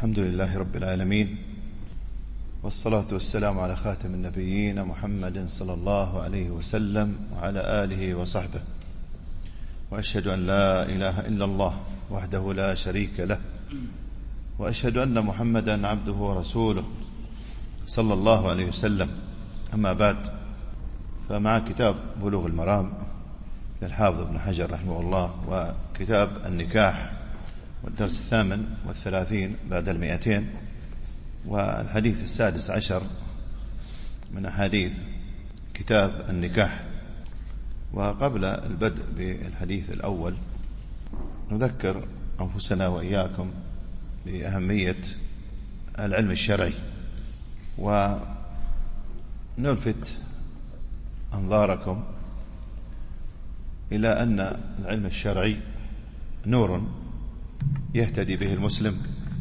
الحمد لله رب العالمين، والصلاة والسلام على خاتم النبيين محمد صلى الله عليه وسلم وعلى آله وصحبه، وأشهد أن لا إله إلا الله وحده لا شريك له، وأشهد أن محمدا عبده ورسوله صلى الله عليه وسلم. أما بعد، فمع كتاب بلوغ المرام للحافظ ابن حجر رحمه الله، وكتاب النكاح، والدرس 38 بعد 200، والحديث 16 من أحاديث كتاب النكاح. وقبل البدء بالحديث الأول نذكر أنفسنا وإياكم بأهمية العلم الشرعي، ونلفت أنظاركم إلى أن العلم الشرعي نور يهتدي به المسلم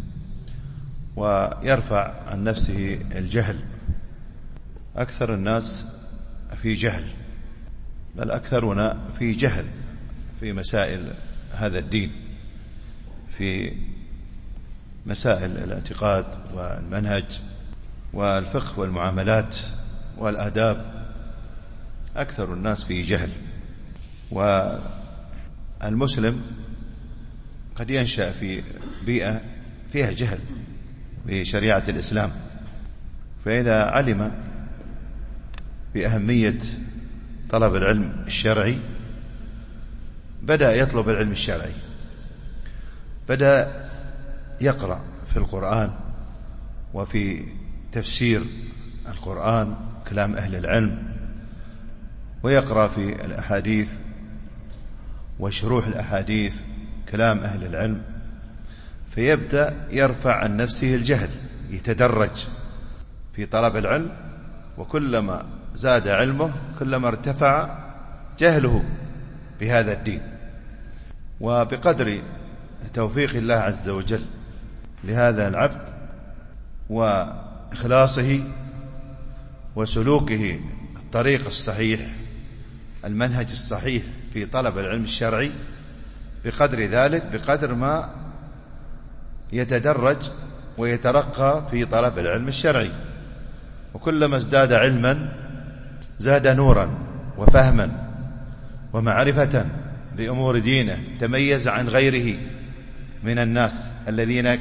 ويرفع عن نفسه الجهل. أكثر الناس في جهل، بل أكثرنا في جهل في مسائل هذا الدين، في مسائل الاعتقاد والمنهج والفقه والمعاملات والآداب. أكثر الناس في جهل، والمسلم قد ينشأ في بيئة فيها جهل بشريعة الإسلام، فإذا علم بأهمية طلب العلم الشرعي بدأ يطلب العلم الشرعي، بدأ يقرأ في القرآن وفي تفسير القرآن كلام أهل العلم، ويقرأ في الأحاديث وشروح الأحاديث كلام أهل العلم، فيبدأ يرفع عن نفسه الجهل، يتدرج في طلب العلم، وكلما زاد علمه كلما ارتفع جهله بهذا الدين. وبقدر توفيق الله عز وجل لهذا العبد وإخلاصه وسلوكه الطريق الصحيح، المنهج الصحيح في طلب العلم الشرعي، بقدر ذلك بقدر ما يتدرج ويترقى في طلب العلم الشرعي. وكلما ازداد علما زاد نورا وفهما ومعرفة بأمور دينه، تميز عن غيره من الناس الذين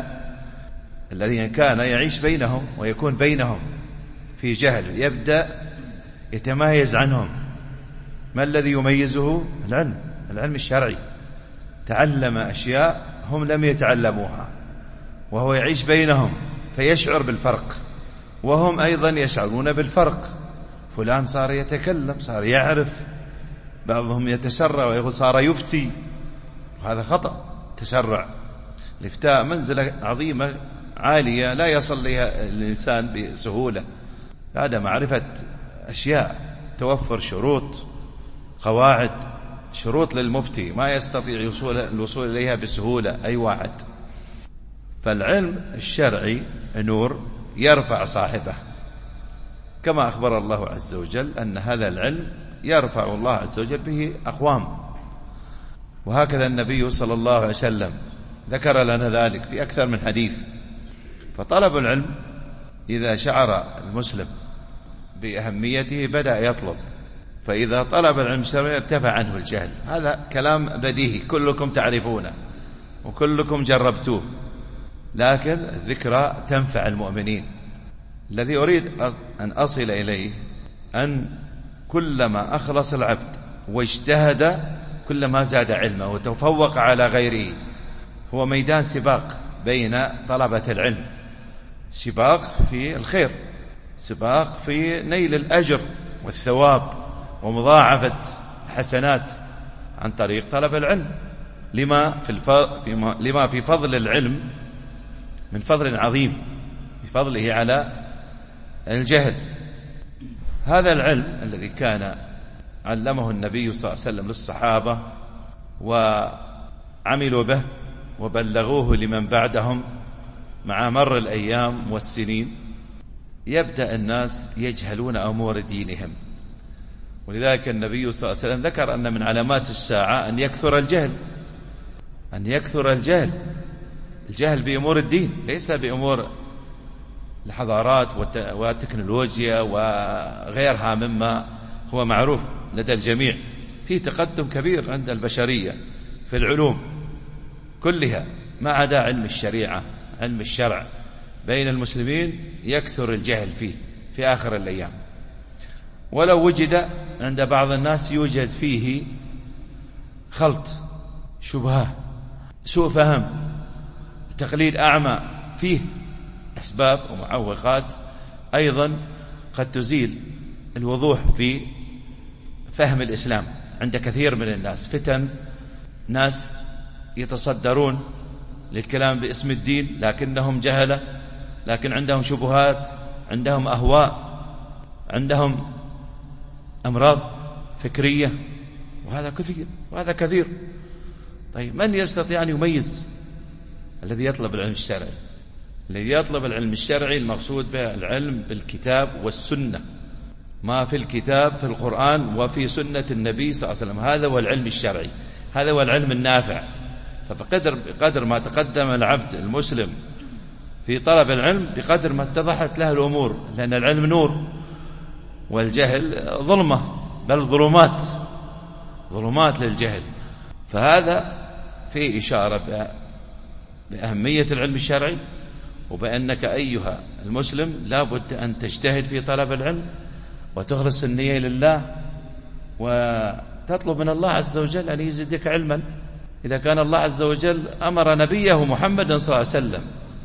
كان يعيش بينهم ويكون بينهم في جهل، يبدأ يتميز عنهم. ما الذي يميزه؟ العلم الشرعي. تعلم أشياء هم لم يتعلموها، وهو يعيش بينهم فيشعر بالفرق، وهم أيضا يشعرون بالفرق. فلان صار يتكلم، صار يعرف، بعضهم يتسرع ويقول صار يفتي، وهذا خطأ. تسرع الإفتاء منزلة عظيمة عالية لا يصل لها الإنسان بسهولة، هذا معرفة أشياء، توفر شروط، قواعد، شروط للمفتي ما يستطيع الوصول إليها بسهولة أي واحد. فالعلم الشرعي نور يرفع صاحبه، كما أخبر الله عز وجل أن هذا العلم يرفع الله عز وجل به أقوام، وهكذا النبي صلى الله عليه وسلم ذكر لنا ذلك في أكثر من حديث. فطلب العلم إذا شعر المسلم بأهميته بدأ يطلب، فإذا طلب العلم الشرعي ارتفع عنه الجهل. هذا كلام بديهي كلكم تعرفونه وكلكم جربتوه، لكن الذكرى تنفع المؤمنين. الذي أريد أن أصل إليه أن كلما أخلص العبد واجتهد كلما زاد علمه وتفوق على غيره. هو ميدان سباق بين طلبة العلم، سباق في الخير، سباق في نيل الأجر والثواب ومضاعفة حسنات عن طريق طلب العلم، لما في فضل العلم من فضل عظيم بفضله على الجهل. هذا العلم الذي كان علمه النبي صلى الله عليه وسلم للصحابة وعملوا به وبلغوه لمن بعدهم مع مر الأيام والسنين، يبدأ الناس يجهلون أمور دينهم. ولذلك النبي صلى الله عليه وسلم ذكر أن من علامات الساعة أن يكثر الجهل، الجهل بأمور الدين ليس بأمور الحضارات والتكنولوجيا وغيرها مما هو معروف لدى الجميع. في تقدم كبير عند البشرية في العلوم كلها ما عدا علم الشريعة، علم الشرع بين المسلمين يكثر الجهل فيه في آخر الأيام، ولو وجد عند بعض الناس يوجد فيه خلط، شبهة، سوء فهم، تقليد أعمى، فيه أسباب ومعوقات أيضا قد تزيل الوضوح في فهم الإسلام عند كثير من الناس. فتن، ناس يتصدرون للكلام باسم الدين لكنهم جهلة، لكن عندهم شبهات، عندهم أهواء، عندهم أمراض فكرية، وهذا كثير. طيب من يستطيع أن يميز؟ الذي يطلب العلم الشرعي. الذي يطلب العلم الشرعي المقصود به العلم بالكتاب والسنة، ما في الكتاب في القرآن وفي سنة النبي صلى الله عليه وسلم، هذا هو العلم الشرعي، هذا هو العلم النافع. فبقدر ما تقدم العبد المسلم في طلب العلم بقدر ما اتضحت له الأمور، لأن العلم نور والجهل ظلمة، بل ظلمات للجهل. فهذا فيه إشارة بأهمية العلم الشرعي، وبأنك أيها المسلم لا بد أن تجتهد في طلب العلم وتخلص النية لله وتطلب من الله عز وجل أن يزيدك علما. إذا كان الله عز وجل أمر نبيه محمد صلى الله عليه وسلم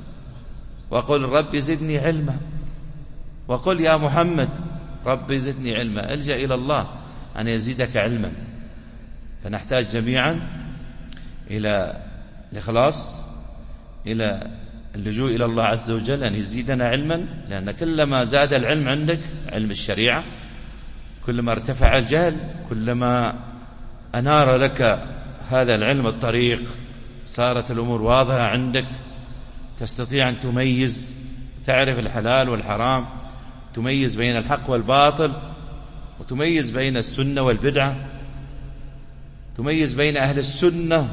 وقل رب زدني علما، وقل يا محمد رب زدني علما، الجأ إلى الله أن يزيدك علما. فنحتاج جميعا إلى الإخلاص، إلى اللجوء إلى الله عز وجل أن يزيدنا علما، لأن كلما زاد العلم عندك، علم الشريعة، كلما ارتفع الجهل، كلما أنار لك هذا العلم الطريق، صارت الأمور واضحة عندك، تستطيع أن تميز، تعرف الحلال والحرام، تميز بين الحق والباطل، وتميز بين السنة والبدعة، تميز بين أهل السنة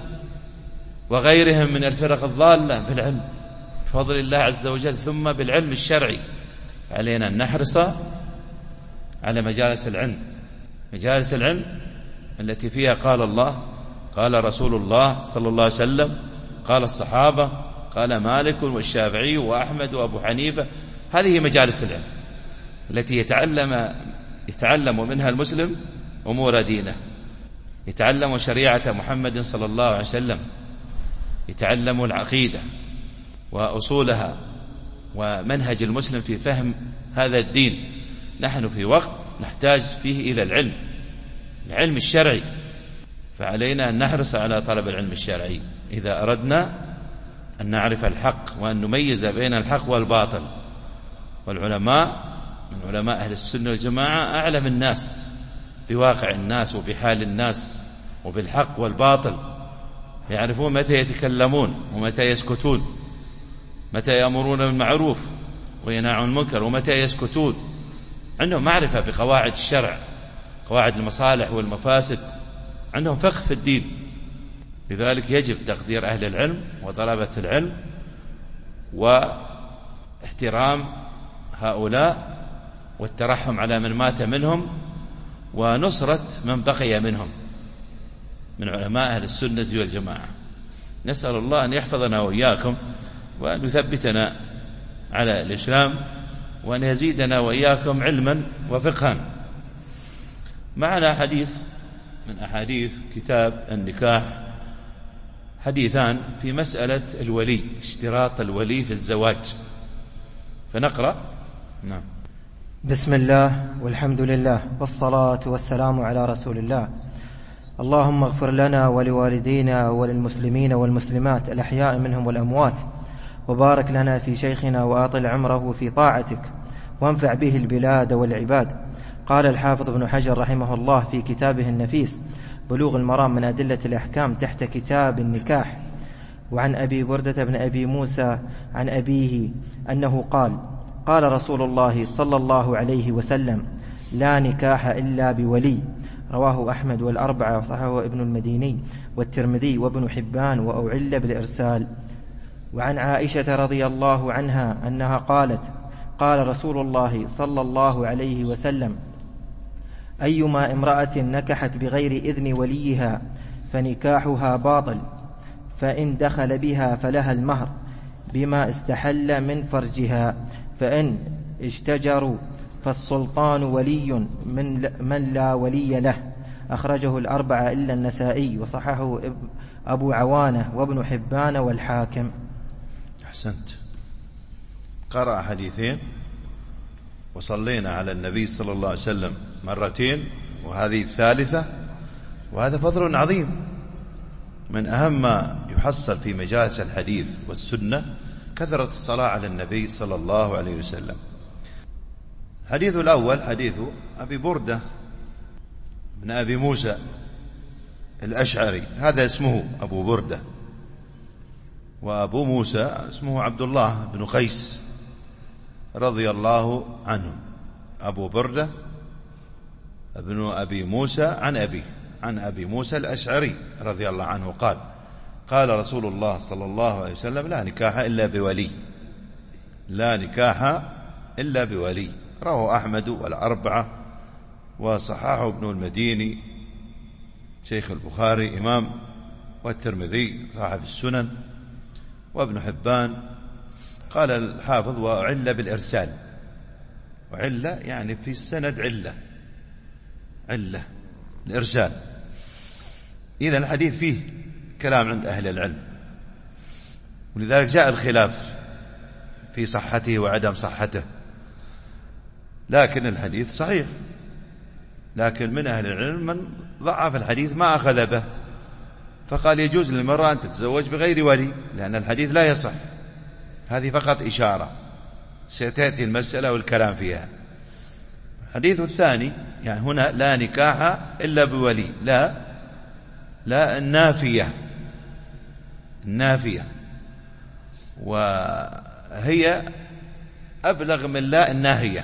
وغيرهم من الفرق الضالة بالعلم بفضل الله عز وجل، ثم بالعلم الشرعي. علينا أن نحرص على مجالس العلم التي فيها قال الله، قال رسول الله صلى الله عليه وسلم، قال الصحابة، قال مالك والشافعي وأحمد وأبو حنيفة. هذه مجالس العلم التي يتعلم منها المسلم أمور دينه، يتعلم شريعة محمد صلى الله عليه وسلم، يتعلم العقيدة وأصولها ومنهج المسلم في فهم هذا الدين. نحن في وقت نحتاج فيه إلى العلم الشرعي، فعلينا أن نحرص على طلب العلم الشرعي إذا أردنا أن نعرف الحق وأن نميز بين الحق والباطل. والعلماء من علماء أهل السنة والجماعة أعلم الناس بواقع الناس وبحال الناس وبالحق والباطل، يعرفون متى يتكلمون ومتى يسكتون، متى يأمرون بالمعروف وينهون عن المنكر ومتى يسكتون. عندهم معرفة بقواعد الشرع، قواعد المصالح والمفاسد، عندهم فقه في الدين. لذلك يجب تقدير أهل العلم وطلبة العلم واحترام هؤلاء والترحم على من مات منهم ونصرة من بقي منهم من علماء أهل السنة والجماعة. نسأل الله أن يحفظنا وإياكم وأن يثبتنا على الإسلام وأن يزيدنا وإياكم علما وفقها. معنا حديث من أحاديث كتاب النكاح، حديثان في مسألة الولي، اشتراط الولي في الزواج، فنقرأ. نعم. بسم الله والحمد لله والصلاة والسلام على رسول الله. اللهم اغفر لنا ولوالدينا وللمسلمين والمسلمات الأحياء منهم والأموات، وبارك لنا في شيخنا وأطل عمره في طاعتك، وانفع به البلاد والعباد. قال الحافظ ابن حجر رحمه الله في كتابه النفيس بلوغ المرام من أدلة الأحكام تحت كتاب النكاح: وعن أبي بردة بن أبي موسى عن أبيه أنه قال: قال رسول الله صلى الله عليه وسلم: لا نكاح إلا بولي. رواه أحمد والأربعة وصححه ابن المديني والترمذي وابن حبان، وأعل بالإرسال. وعن عائشة رضي الله عنها أنها قالت: قال رسول الله صلى الله عليه وسلم: أيما امرأة نكحت بغير إذن وليها فنكاحها باطل، فإن دخل بها فلها المهر بما استحل من فرجها، فإن اشتجروا فالسلطان ولي من لا ولي له. أخرجه الأربعة إلا النسائي، وصححه أبو عوانة وابن حبان والحاكم. أحسنت. قرأ حديثين وصلينا على النبي صلى الله عليه وسلم مرتين، وهذه الثالثة، وهذا فضل عظيم. من أهم ما يحصل في مجالس الحديث والسنة كثرة الصلاة على النبي صلى الله عليه وسلم. الحديث الأول حديث أبي بردة بن أبي موسى الأشعري، هذا اسمه أبو بردة، وأبو موسى اسمه عبد الله بن قيس رضي الله عنه. أبو بردة ابن أبي موسى عن أبي موسى الأشعري رضي الله عنه قال: قال رسول الله صلى الله عليه وسلم: لا نكاح إلا بولي، لا نكاح إلا بولي. رواه أحمد والأربعة، وصححه ابن المديني شيخ البخاري إمام، والترمذي صاحب السنن، وابن حبان. قال الحافظ: وعل بالإرسال. وعل يعني في السند علة الإرسال. إذا الحديث فيه كلام عند أهل العلم، ولذلك جاء الخلاف في صحته وعدم صحته، لكن الحديث صحيح. لكن من أهل العلم من ضعف الحديث ما أخذ به، فقال يجوز للمرأة أن تتزوج بغير ولي، لأن الحديث لا يصح. هذه فقط إشارة، ستأتي المسألة والكلام فيها. الحديث الثاني يعني هنا: لا نكاح إلا بولي. لا النافية، وهي أبلغ من لا الناهية،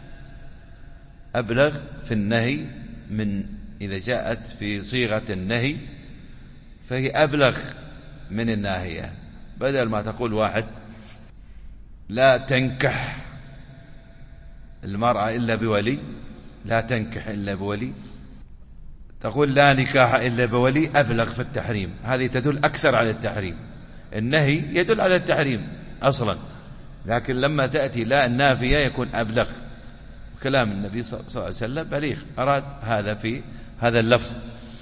أبلغ في النهي من إذا جاءت في صيغة النهي فهي أبلغ من الناهية. بدل ما تقول واحد لا تنكح المرأة إلا بولي، لا تنكح إلا بولي، تقول لا نكاح إلا بولي، أبلغ في التحريم. هذه تدل أكثر على التحريم. النهي يدل على التحريم أصلا، لكن لما تأتي لا النافية يكون أبلغ. كلام النبي صلى الله عليه وسلم بليغ، أراد هذا في هذا اللفظ.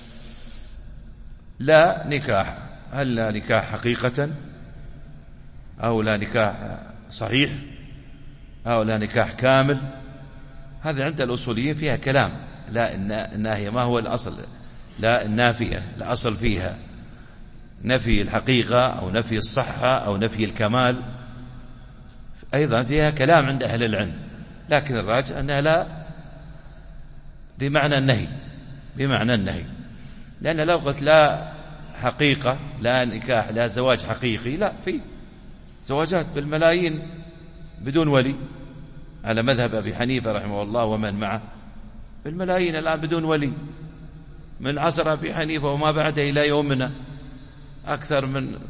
لا نكاح، هل لا نكاح حقيقة، أو لا نكاح صحيح، أو لا نكاح كامل؟ هذا عند الأصوليين فيها كلام. لا الناهية ما هو الأصل؟ لا النافية الأصل فيها نفي الحقيقة أو نفي الصحة أو نفي الكمال، أيضا فيها كلام عند أهل العلم، لكن الراجح أنها لا بمعنى النهي، لأن لو قلت لا حقيقة، لا نكاح، لا زواج حقيقي، لا، في زواجات بالملايين بدون ولي على مذهب أبي حنيفة رحمه الله ومن معه، بالملايين الآن بدون ولي، من عصر أبي حنيفة وما بعده إلى يومنا أكثر من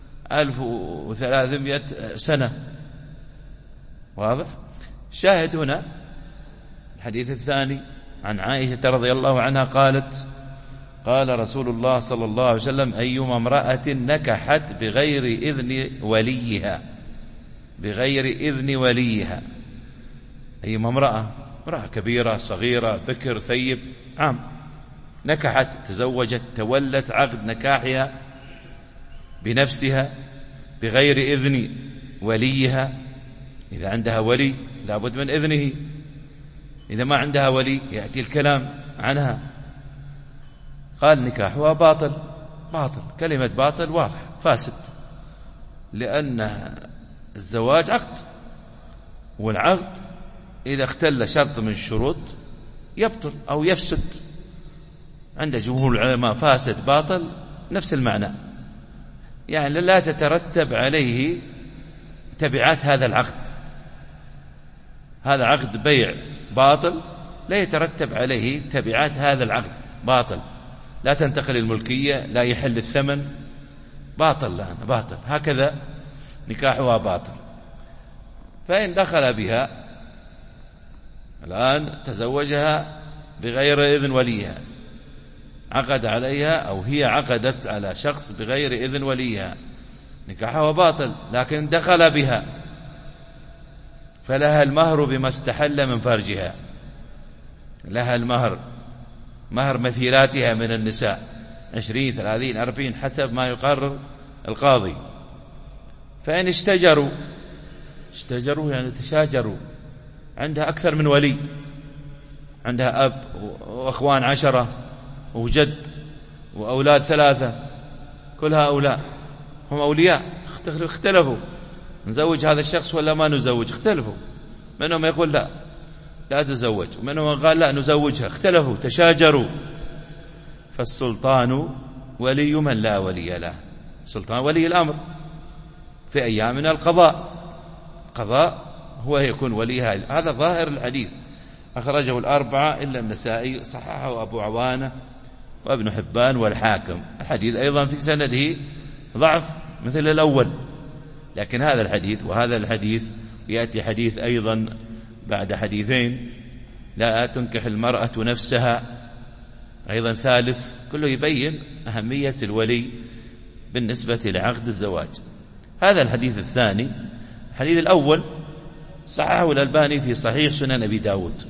1300 سنة. واضح؟ شاهد هنا الحديث الثاني عن عائشة رضي الله عنها قالت: قال رسول الله صلى الله عليه وسلم: أيما امرأة نكحت بغير إذن وليها، أيما امرأة كبيرة صغيرة بكر ثيب عام، نكحت تزوجت تولت عقد نكاحها بنفسها بغير إذن وليها. إذا عندها ولي لابد من إذنه، إذا ما عندها ولي يأتي الكلام عنها. قال نكاحها باطل. كلمة باطل واضح فاسد، لأن الزواج عقد، والعقد إذا اختل شرط من الشروط يبطل أو يفسد. عند جمهور العلماء فاسد باطل نفس المعنى، يعني لا تترتب عليه تبعات هذا العقد. هذا عقد بيع باطل، لا يترتب عليه تبعات هذا العقد باطل، لا تنتقل الملكية، لا يحل الثمن، باطل. هكذا نكاحها باطل. فإن دخل بها الآن تزوجها بغير إذن وليها، عقد عليها أو هي عقدت على شخص بغير إذن وليها، نكاحها باطل، لكن دخل بها فلها المهر بما استحل من فرجها، لها المهر، مهر مثيلاتها من النساء 20 30 40 حسب ما يقرر القاضي. فإن اشتجروا يعني تشاجروا، عندها أكثر من ولي، عندها أب وأخوان 10 وجد وأولاد 3، كل هؤلاء هم أولياء، اختلفوا نزوج هذا الشخص ولا ما نزوج، اختلفوا، منهم يقول لا تزوج، ومنهم قال لا نزوجها، اختلفوا تشاجروا. فالسلطان ولي من لا ولي له، سلطان ولي الأمر في أيامنا القضاء هو يكون وليها. هذا ظاهر الحديث، أخرجه الأربعة إلا النسائي، صححه أبو عوانة وابن حبان والحاكم. الحديث أيضا في سنده ضعف مثل الأول، لكن هذا الحديث وهذا الحديث يأتي حديث أيضا بعد حديثين، لا تنكح المرأة نفسها، أيضا ثالث، كله يبين أهمية الولي بالنسبة لعقد الزواج. هذا الحديث الثاني. الحديث الأول صححه الألباني في صحيح سنن أبي داود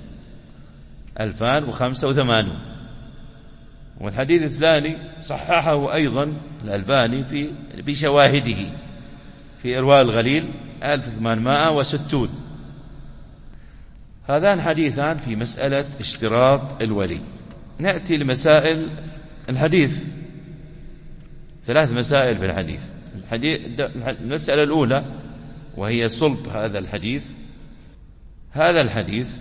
2085، والحديث الثاني صححه أيضا الألباني بشواهده في إرواء الغليل 1860. هذان حديثان في مسألة اشتراط الولي. نأتي لمسائل الحديث، 3 مسائل في الحديث. المسألة الأولى وهي صلب هذا الحديث. هذا الحديث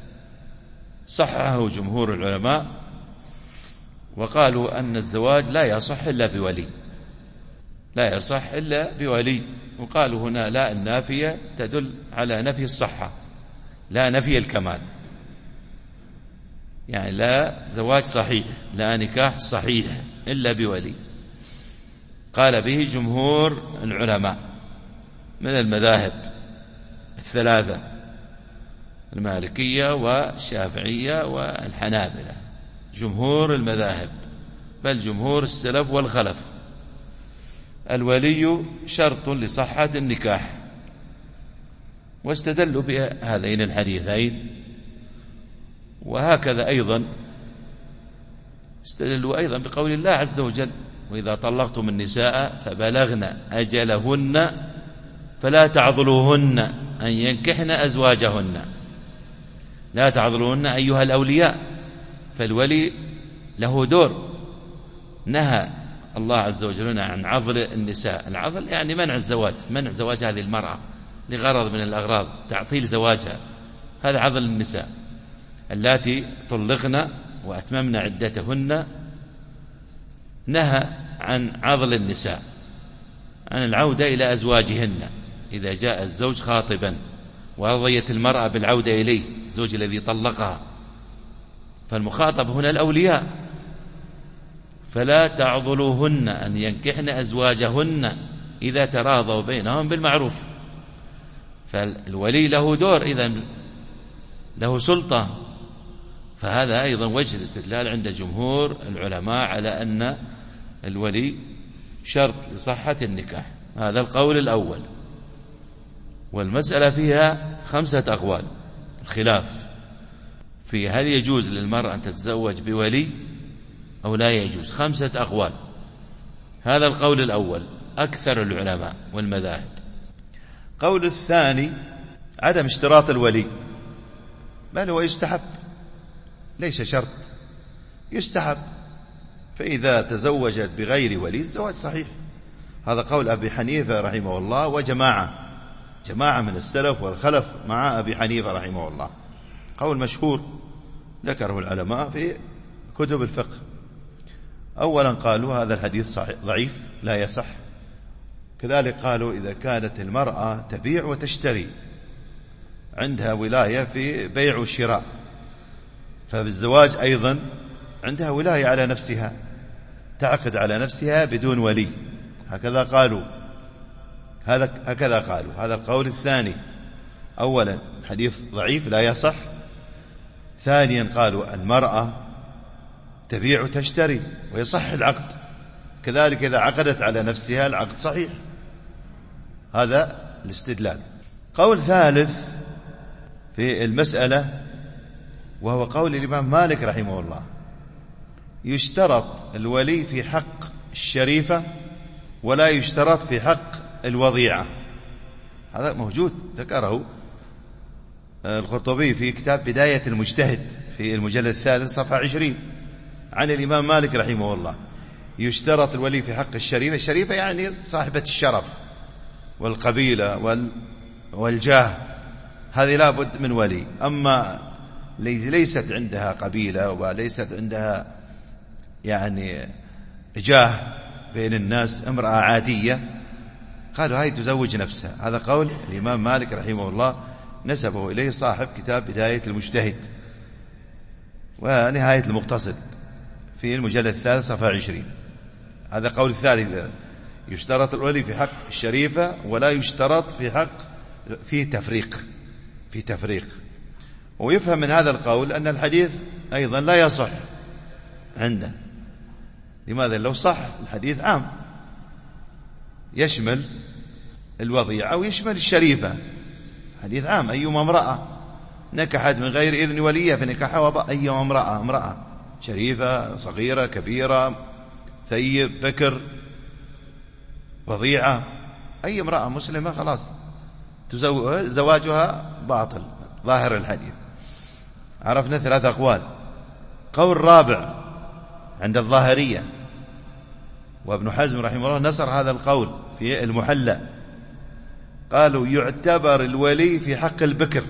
صححه جمهور العلماء وقالوا أن الزواج لا يصح إلا بولي، لا يصح إلا بولي. وقالوا هنا لا النافية تدل على نفي الصحة لا نفي الكمال، يعني لا زواج صحيح، لا نكاح صحيح إلا بولي. قال به جمهور العلماء من المذاهب ال3، المالكية والشافعية والحنابلة، جمهور المذاهب، بل جمهور السلف والخلف. الولي شرط لصحة النكاح، واستدلوا بهذين الحديثين. وهكذا أيضا استدلوا أيضا بقول الله عز وجل: وإذا طلقتم النساء فبلغن أجلهن فلا تعضلوهن أن ينكحن أزواجهن. لا تعضلوهن أيها الأولياء، فالولي له دور. نهى الله عز وجل عن عضل النساء. العضل يعني منع الزواج، منع زواج هذه المرأة لغرض من الأغراض، تعطيل زواجها، هذا عضل النساء. اللاتي طلقن وأتممن عدتهن، نهى عن عضل النساء، عن العودة إلى أزواجهن إذا جاء الزوج خاطبا ورضيت المرأة بالعودة إليه، الزوج الذي طلقها. فالمخاطب هنا الأولياء. فلا تعضلوهن أن ينكحن أزواجهن إذا تراضوا بينهم بالمعروف. فالولي له دور، إذن له سلطة. فهذا أيضا وجه الاستدلال عند جمهور العلماء على أن الولي شرط لصحة النكاح. هذا القول الأول. والمسألة فيها 5 أقوال، الخلاف في هل يجوز للمرأة أن تتزوج بولي أو لا يجوز، 5 أقوال. هذا القول الأول أكثر العلماء والمذاهب. قول الثاني عدم اشتراط الولي، بل هو يستحب، ليس شرط، يستحب. فإذا تزوجت بغير ولي الزواج صحيح. هذا قول أبي حنيفة رحمه الله وجماعة من السلف والخلف مع أبي حنيفة رحمه الله. قول مشهور ذكره العلماء في كتب الفقه. أولا قالوا هذا الحديث ضعيف لا يصح. كذلك قالوا إذا كانت المرأة تبيع وتشتري، عندها ولاية في بيع وشراء، فبالزواج أيضا عندها ولاية على نفسها، تعقد على نفسها بدون ولي، هكذا قالوا. هكذا قالوا. هذا القول الثاني. أولا الحديث ضعيف لا يصح. ثانيا قالوا المرأة تبيع وتشتري ويصح العقد، كذلك إذا عقدت على نفسها العقد صحيح. هذا الاستدلال. قول ثالث في المسألة وهو قول الإمام مالك رحمه الله: يشترط الولي في حق الشريفة ولا يشترط في حق الوضيعة. هذا موجود، ذكره القرطبي في كتاب بداية المجتهد في المجلد الثالث صفحة 20 عن الإمام مالك رحمه الله: يشترط الولي في حق الشريفة. الشريفة يعني صاحبة الشرف والقبيلة والجاه، هذه لا بد من ولي. أما ليست عندها قبيلة وليست عندها يعني جاه بين الناس، امرأة عادية، قالوا هاي تزوج نفسها. هذا قول الإمام مالك رحمه الله نسبه إليه صاحب كتاب بداية المجتهد ونهاية المقتصد في المجلد الثالث صفحة 20. هذا قول الثالث: يشترط الولي في حق الشريفة ولا يشترط في حق في تفريق. ويفهم من هذا القول أن الحديث أيضا لا يصح عنده. لماذا؟ لو صح الحديث عام، يشمل الوضيعة ويشمل الشريفة. حديث عام: أيما امرأة نكحت من غير إذن وليها فنكاحها أيما امرأة شريفة صغيرة كبيرة ثيب بكر وضيعة، أي امرأة مسلمة خلاص زواجها باطل. ظاهر الحديث. عرفنا 3 أقوال. قول رابع عند الظاهرية، وابن حزم رحمه الله نصر هذا القول في المحلى، قالوا يعتبر الولي في حق البكر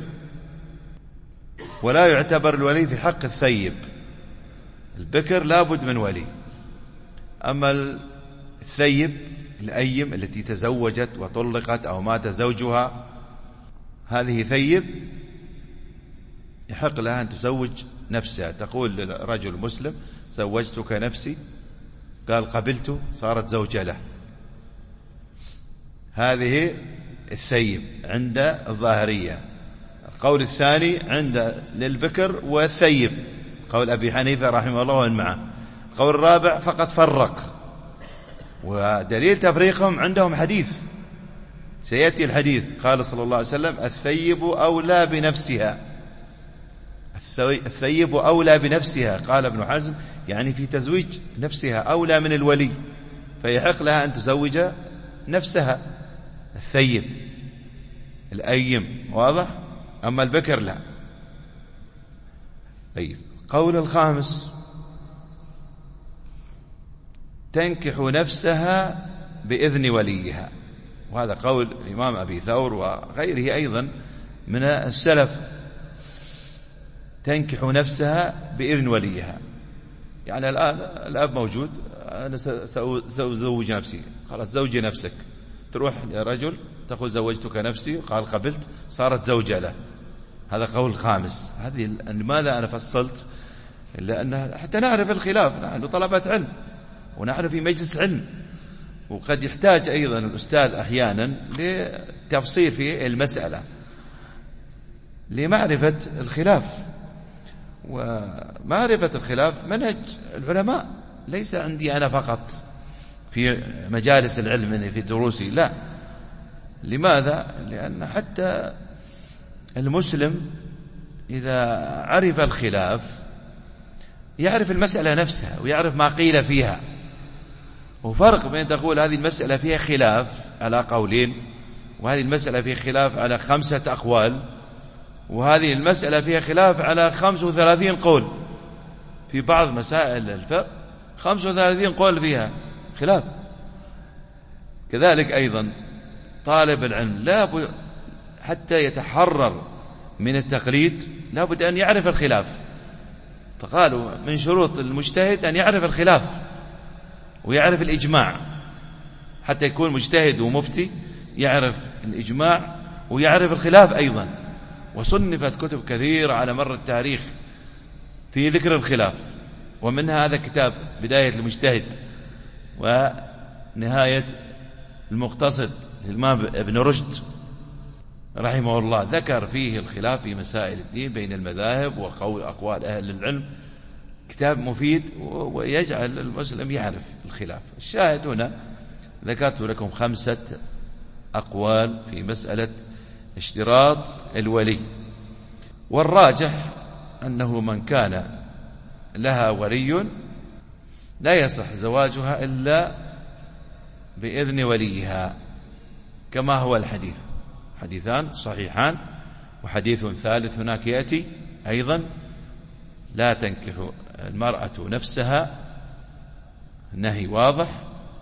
ولا يعتبر الولي في حق الثيب. البكر لا بد من ولي، أما الثيب الأيم التي تزوجت وطلقت أو مات زوجها، هذه ثيب يحق لها أن تزوج نفسها. تقول للرجل مسلم: زوجتك نفسي، قال قبلت، صارت زوجة له. هذه الثيب عند الظاهرية. القول الثاني عند للبكر والثيب، قول أبي حنيفة رحمه الله ومن معه. القول الرابع فقط فرق، ودليل تفريقهم عندهم حديث سيأتي الحديث. قال صلى الله عليه وسلم: الثيب أولى بنفسها. الثيب أولى بنفسها. قال ابن حزم يعني في تزويج نفسها أولى من الولي، فيحق لها أن تزوج نفسها. الثيب الأيم واضح، أما البكر لا. طيب، قول الخامس: تنكح نفسها بإذن وليها. وهذا قول الإمام أبي ثور وغيره أيضا من السلف. تنكح نفسها بإذن وليها، يعني الآن الأب موجود: أنا سأزوج نفسي، خلاص زوجي نفسك. تروح لرجل تقول زوجتك نفسي، قال قبلت، صارت زوجة له. هذا قول الخامس. هذه لماذا أنا فصلت؟ لأن حتى نعرف الخلاف، نحن طلبة علم ونحن في مجلس علم، وقد يحتاج أيضا الأستاذ أحيانا لتفصيل في المسألة لمعرفة الخلاف. ومعرفة الخلاف منهج العلماء، ليس عندي أنا فقط في مجالس العلم في دروسي، لا. لماذا؟ لأن حتى المسلم إذا عرف الخلاف يعرف المسألة نفسها ويعرف ما قيل فيها. وفرق بين تقول هذه المسألة فيها خلاف على قولين، وهذه المسألة فيها خلاف على 5 أقوال، وهذه المسألة فيها خلاف على 35 قول. في بعض مسائل الفقه 35 قول فيها خلاف. كذلك أيضا طالب العلم لا بد حتى يتحرر من التقليد لا بد أن يعرف الخلاف. فقالوا من شروط المجتهد أن يعرف الخلاف ويعرف الإجماع، حتى يكون مجتهد ومفتي يعرف الإجماع ويعرف الخلاف أيضا. وصنفت كتب كثيرة على مر التاريخ في ذكر الخلاف، ومنها هذا كتاب بداية المجتهد ونهاية المقتصد الإمام ابن رشد رحمه الله ذكر فيه الخلاف في مسائل الدين بين المذاهب وأقوال أهل العلم، كتاب مفيد ويجعل المسلم يعرف الخلاف. الشاهد هنا ذكرت لكم 5 أقوال في مسألة اشتراط الولي، والراجح أنه من كان لها ولي لا يصح زواجها إلا بإذن وليها، كما هو الحديث، حديثان صحيحان، وحديث ثالث هناك يأتي أيضا: لا تنكح المرأة نفسها، نهي واضح.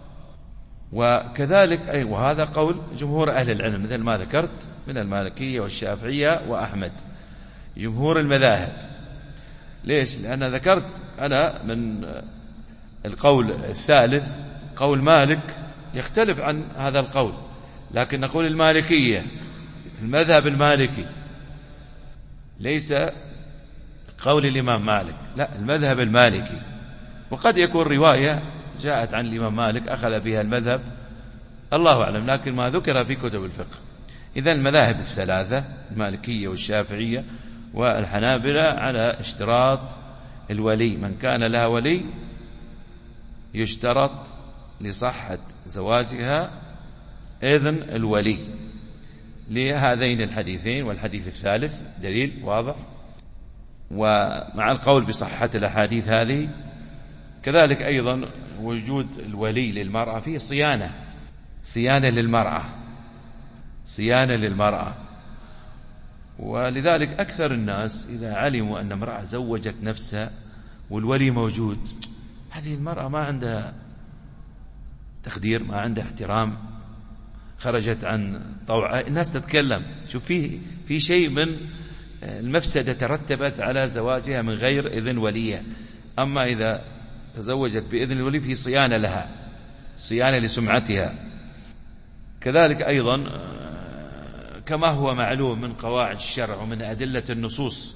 وكذلك وهذا قول جمهور أهل العلم مثل ما ذكرت من المالكية والشافعية وأحمد، جمهور المذاهب. ليش؟ لأن ذكرت أنا من القول الثالث قول مالك يختلف عن هذا القول، لكن نقول المالكية، المذهب المالكي ليس قول الإمام مالك، لا، المذهب المالكي. وقد يكون رواية جاءت عن الإمام مالك أخذ بها المذهب، الله أعلم، لكن ما ذكر في كتب الفقه. إذن المذاهب الثلاثة المالكية والشافعية والحنابلة على اشتراط الولي، من كان لها ولي يشترط لصحة زواجها إذن الولي لهذين الحديثين، والحديث الثالث دليل واضح. ومع القول بصحة الأحاديث هذه كذلك أيضا وجود الولي للمرأة فيه صيانة للمرأة. ولذلك أكثر الناس إذا علموا أن امرأة زوجت نفسها والولي موجود، هذه المرأة ما عندها تقدير، ما عندها احترام، خرجت عن طوع الناس تتكلم. شوف في شيء من المفسدة ترتبت على زواجها من غير إذن وليها. أما إذا تزوجت بإذن الولي في صيانة لها، صيانة لسمعتها. كذلك أيضا كما هو معلوم من قواعد الشرع ومن أدلة النصوص،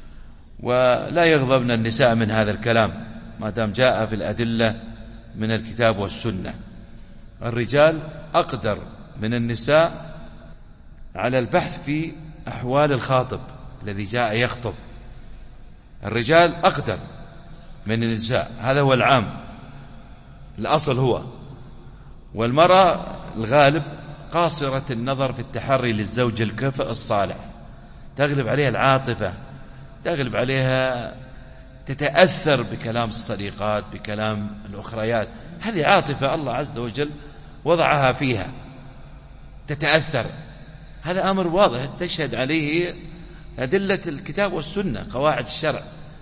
ولا يغضبن النساء من هذا الكلام ما دام جاء في الأدلة من الكتاب والسنة. الرجال أقدر من النساء على البحث في أحوال الخاطب الذي جاء يخطب، الرجال أقدر من النساء، هذا هو العام، الأصل هو. والمرأة الغالب قاصرة النظر في التحري للزوج الكفء الصالح، تغلب عليها العاطفة، تغلب عليها تتأثر بكلام الصديقات، بكلام الأخريات، هذه عاطفة الله عز وجل وضعها فيها، تتأثر. هذا أمر واضح تشهد عليه أدلة الكتاب والسنة، قواعد الشرع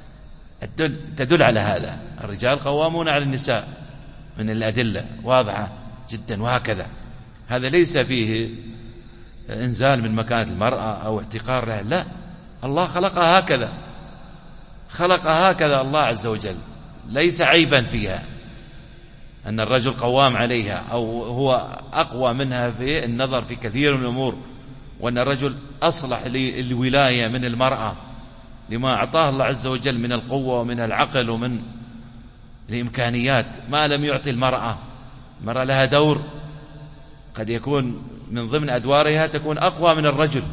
تدل على هذا. الرجال قوامون على النساء من الأدلة واضحة جدا، وهكذا. هذا ليس فيه إنزال من مكانة المرأة أو احتقار لها، لا، الله خلقها هكذا، خلقها هكذا الله عز وجل، ليس عيبا فيها أن الرجل قوام عليها أو هو أقوى منها في النظر في كثير من الأمور، وأن الرجل أصلح للولاية من المرأة لما أعطاه الله عز وجل من القوة ومن العقل ومن الإمكانيات ما لم يعطي المرأة. المرأة لها دور قد يكون من ضمن أدوارها تكون أقوى من الرجل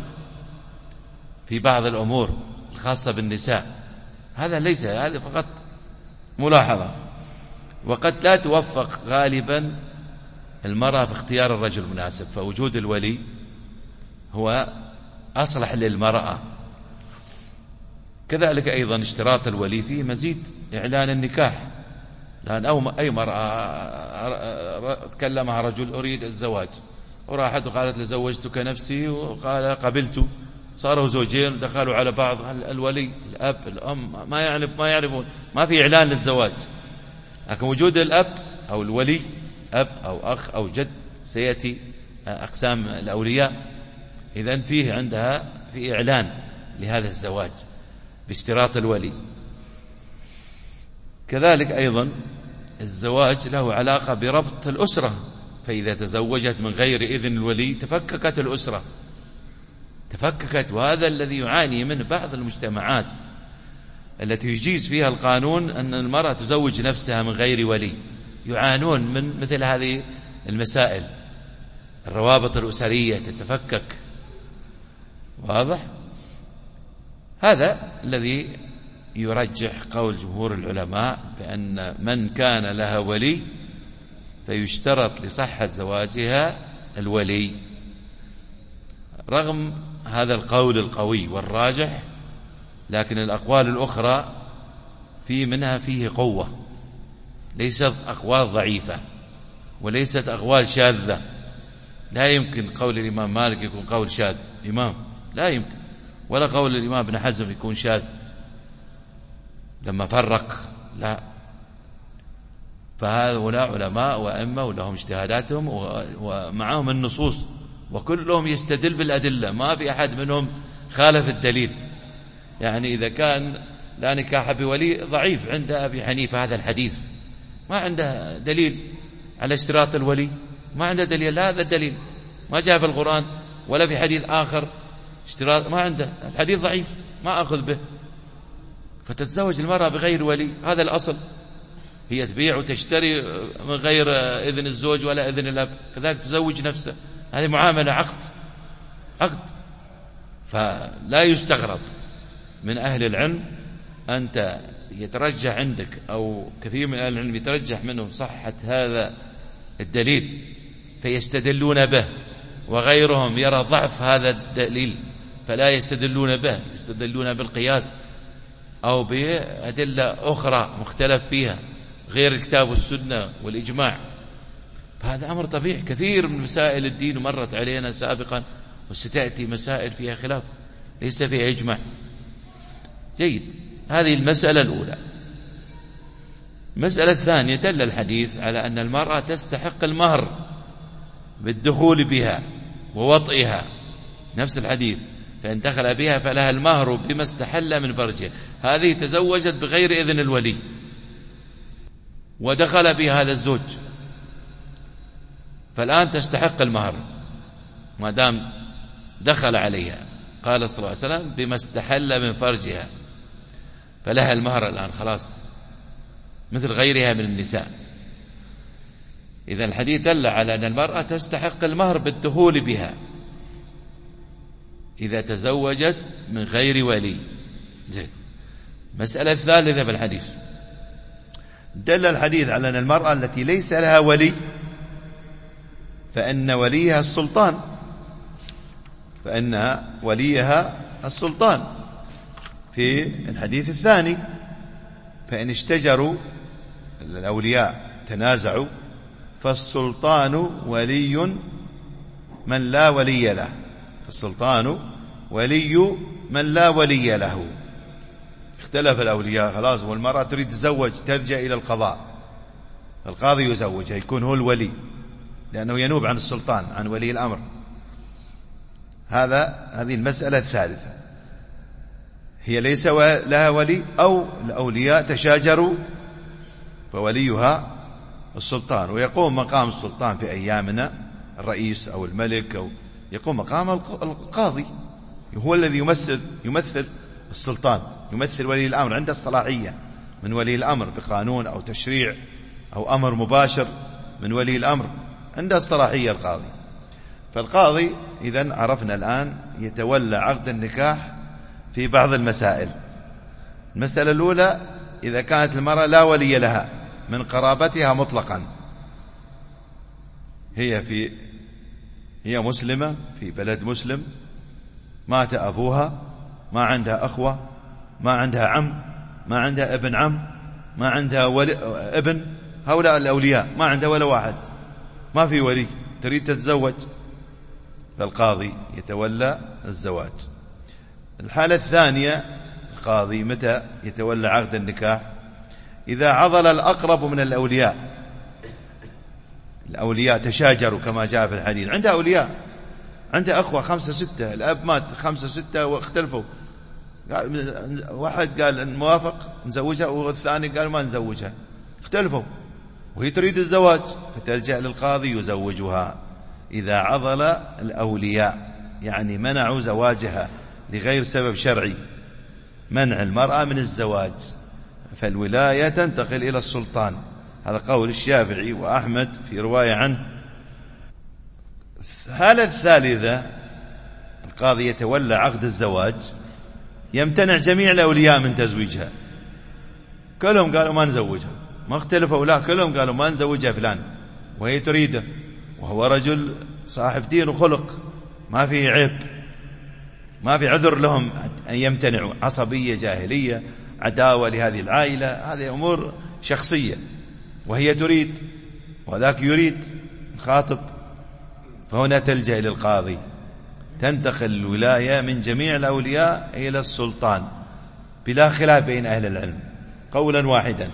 في بعض الأمور الخاصة بالنساء. هذا فقط ملاحظة. وقد لا توفق غالبا المرأة في اختيار الرجل المناسب، فوجود الولي هو أصلح للمرأة. كذلك أيضا اشتراط الولي فيه مزيد إعلان النكاح، لأن أي مرأة تكلمها رجل أريد الزواج، وراحت وقالت لزوجتك نفسي، وقال قبلت، صاروا زوجين ودخلوا على بعض. الولي الأب الأم ما يعرفون، ما في إعلان للزواج. لكن وجود الأب أو الولي، أب أو أخ أو جد، سيأتي أقسام الأولياء، إذن فيه عندها في إعلان لهذا الزواج باشتراط الولي. كذلك أيضا الزواج له علاقة بربط الأسرة، فإذا تزوجت من غير إذن الولي تفككت الأسرة، تفككت. وهذا الذي يعاني منه بعض المجتمعات التي يجيز فيها القانون أن المرأة تزوج نفسها من غير ولي، يعانون من مثل هذه المسائل. الروابط الأسرية تتفكك. واضح؟ هذا الذي يرجح قول جمهور العلماء بأن من كان لها ولي فيشترط لصحة زواجها الولي، رغم هذا القول القوي والراجح، لكن الأقوال الأخرى في منها فيه قوة، ليست أقوال ضعيفة وليست أقوال شاذة. لا يمكن قول الإمام مالك يكون قول شاذ إمام، لا يمكن، ولا قول الإمام ابن حزم يكون شاذ لما فرق، لا. فهؤلاء علماء وأئمة ولهم اجتهاداتهم ومعهم النصوص، وكلهم يستدل بالأدلة، ما في أحد منهم خالف الدليل. يعني إذا كان لا نكاح بولي ضعيف عند أبي حنيفة هذا الحديث، ما عنده دليل على اشتراط الولي، ما عنده دليل، لا هذا الدليل ما جاء في القرآن ولا في حديث آخر اشتراط، ما عنده، الحديث ضعيف ما أخذ به. فتتزوج المرأة بغير ولي، هذا الأصل، هي تبيع وتشتري من غير إذن الزوج ولا إذن الأب، كذلك تزوج نفسه، هذه معاملة عقد. فلا يستغرب من أهل العلم أنت يترجح عندك أو كثير من أهل العلم يترجح منهم صحة هذا الدليل فيستدلون به، وغيرهم يرى ضعف هذا الدليل فلا يستدلون به، يستدلون بالقياس أو بأدلة أخرى مختلف فيها غير الكتاب والسنة والإجماع. فهذا أمر طبيعي، كثير من مسائل الدين مرت علينا سابقا وستأتي مسائل فيها خلاف ليس فيها إجماع. جيد، هذه المسألة الأولى. المسألة الثانية، دل الحديث على أن المرأة تستحق المهر بالدخول بها ووطئها، نفس الحديث، فإن دخل بها فلها المهر بما استحل من فرجها. هذه تزوجت بغير إذن الولي ودخل بها هذا الزوج، فالآن تستحق المهر ما دام دخل عليها. قال صلى الله عليه وسلم بما استحل من فرجها، فلها المهر الآن خلاص مثل غيرها من النساء. إذا الحديث دل على أن المرأة تستحق المهر بالدخول بها إذا تزوجت من غير ولي. زين. مسألة الثالثة في الحديث، دل الحديث على أن المرأة التي ليس لها ولي فإن وليها السلطان، فإن وليها السلطان في الحديث الثاني. فإن اشتجروا الأولياء تنازعوا فالسلطان ولي من لا ولي له، السلطان ولي من لا ولي له. اختلف الأولياء خلاص، والمرأة تريد تتزوج ترجع إلى القضاء، القاضي يزوجها، يكون هو الولي لأنه ينوب عن السلطان، عن ولي الأمر. هذه المسألة الثالثة، هي ليس لها ولي أو الأولياء تشاجروا فوليها السلطان، ويقوم مقام السلطان في أيامنا الرئيس أو الملك، أو يقوم مقام القاضي، هو الذي يمثل السلطان، يمثل ولي الأمر، عنده الصلاحية من ولي الأمر بقانون أو تشريع أو أمر مباشر من ولي الأمر، عنده الصلاحية القاضي. فالقاضي إذن عرفنا الآن يتولى عقد النكاح في بعض المسائل. المسألة الأولى، إذا كانت المرأة لا ولي لها من قرابتها مطلقا، هي مسلمة في بلد مسلم، مات أبوها، ما عندها أخوة، ما عندها عم، ما عندها ابن عم، ما عندها ابن، هؤلاء الأولياء ما عندها ولا واحد، ما في ولي، تريد تتزوج، فالقاضي يتولى الزواج. الحالة الثانية، القاضي متى يتولى عقد النكاح؟ إذا عضل الأقرب من الأولياء تشاجروا كما جاء في الحديث، عندها أولياء، عندها أخوة 5 6، الأب مات 5 6 واختلفوا، واحد قال موافق نزوجها والثاني قال ما نزوجها، اختلفوا، وهي تريد الزواج، فترجع للقاضي يزوجها. إذا عضل الأولياء يعني منعوا زواجها لغير سبب شرعي، منع المرأة من الزواج، فالولاية تنتقل إلى السلطان. هذا قول الشافعي وأحمد في رواية عنه. الحالة الثالثة القاضي يتولى عقد الزواج، يمتنع جميع الأولياء من تزويجها، كلهم قالوا ما نزوجها، ما اختلفوا، لا كلهم قالوا ما نزوجها فلان وهي تريده، وهو رجل صاحب دين وخلق ما في عيب، ما في عذر لهم أن يمتنعوا، عصبية جاهلية عداوة لهذه العائلة، هذه أمور شخصية، وهي تريد وذاك يريد خاطب، فهنا تلجأ إلى القاضي، تنتقل الولاية من جميع الأولياء إلى السلطان بلا خلاف بين أهل العلم قولا واحدا.